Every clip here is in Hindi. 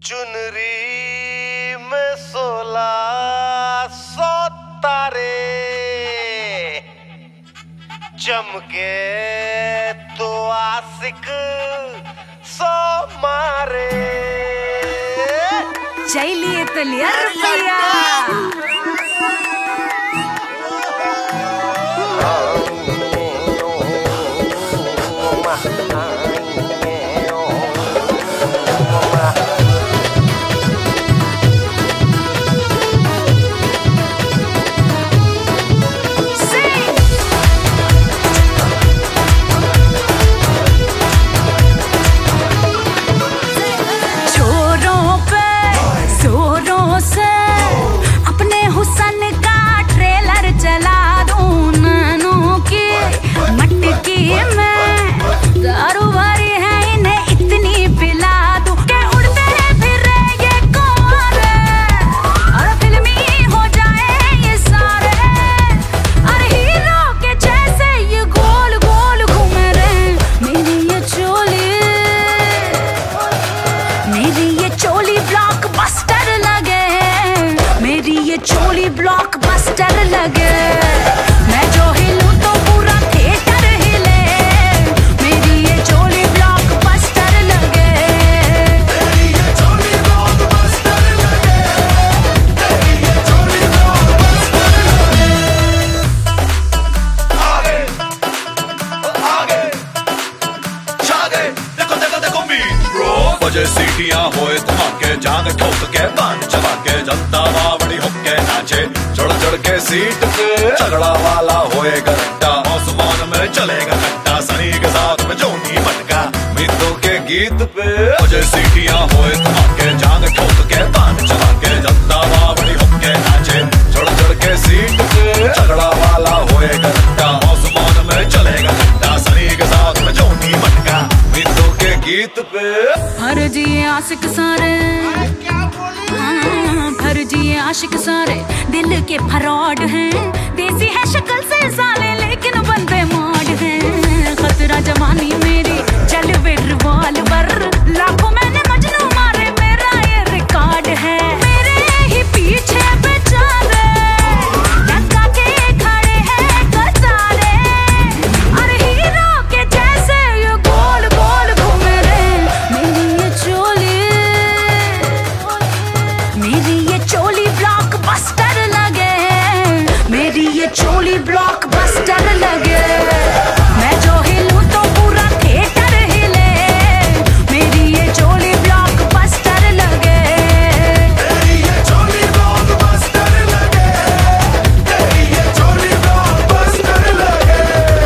चुनरी में 1600 तारे चमके तो आशिक 100 मारे। चाहिए तो लिया रुपया। चोली ब्लॉकबस्टर लगे, मैं जो हिलूं तो पूरा थिएटर हिले। मेरी ये चोली ब्लॉकबस्टर लगे, मेरी ये चोली ब्लॉकबस्टर लगे, मेरी ये चोली ब्लॉकबस्टर लगे। आगे आगे शागे देखो देखो देखो मीट ब्रो बजे सीटियां होए धमाके जान ठोक के बांध चबा के जनता बावड़ी होके नाचे चढ़ चढ़ के सीट पे झगड़ा वाला होएगा रट्टा आसमान में चलेगा कट्टा सनी के साथ में जोनी मटका मित्रों के गीत पे बजे सीटियां होए धमाके जान ठोक के बांध चबा के जनता बावड़ी होके नाचे चढ़ चढ़ के सीट पे झगड़ा वाला होएगा रट्टा आसमान में चलेगा कट्टा सनी के साथ में जोनी मटका मित्रों के गीत पे फर्जी आशिक सारे, फर्जी आशिक सारे दिल के फ्रॉड हैं। देसी है शक्ल से साले लेकिन बंदे मॉड हैं। खतरा जवानी मेरी चल वे रिवॉल्वर, लाखों मैंने मजनू मारे मेरा ये रिकॉर्ड है। मेरे ही पीछे बेचारे लगा के खड़े हैं कतारे, अरे हीरो के जैसे ये गोल गोल घूमे रे। मेरी ये चोली, मेरी ये चोली ब्लॉकबस्टर लगे, मेरी ये चोली ब्लॉकबस्टर लगे। मैं जो हिलूं तो पूरा थिएटर हिले। मेरी ये चोली ब्लॉकबस्टर लगे, तेरी ये चोली ब्लॉकबस्टर लगे, तेरी ये चोली ब्लॉकबस्टर लगे।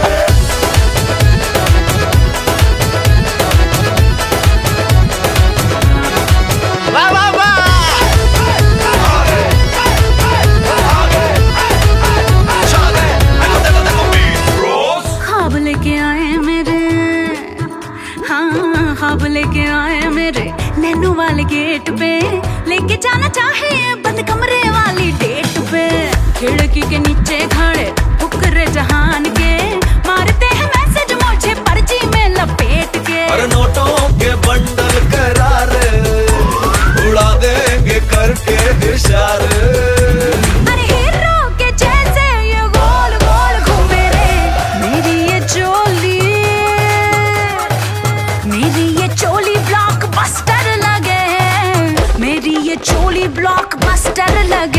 वाह वाह वाह। ख्वाब लेके आए मेरे, हाँ ख्वाब लेके आए मेरे नैनू वाले गेट पे। लेके जाना चाहे बंद कमरे वाली डेट पे। खिड़की के नीचे खड़े फुकरे जहान के मारते हैं मैसेज मुझे पर्ची में लपेट के। और नोटों के बंडल करारे उड़ा देंगे करके इशारे। अरे हीरो के जैसे ये गोल गोल घूमे रे। मेरी ये चोली, मेरी ये चोली ब्लॉकबस्टर लगे, मेरी ये चोली ब्लॉकबस्टर लगे।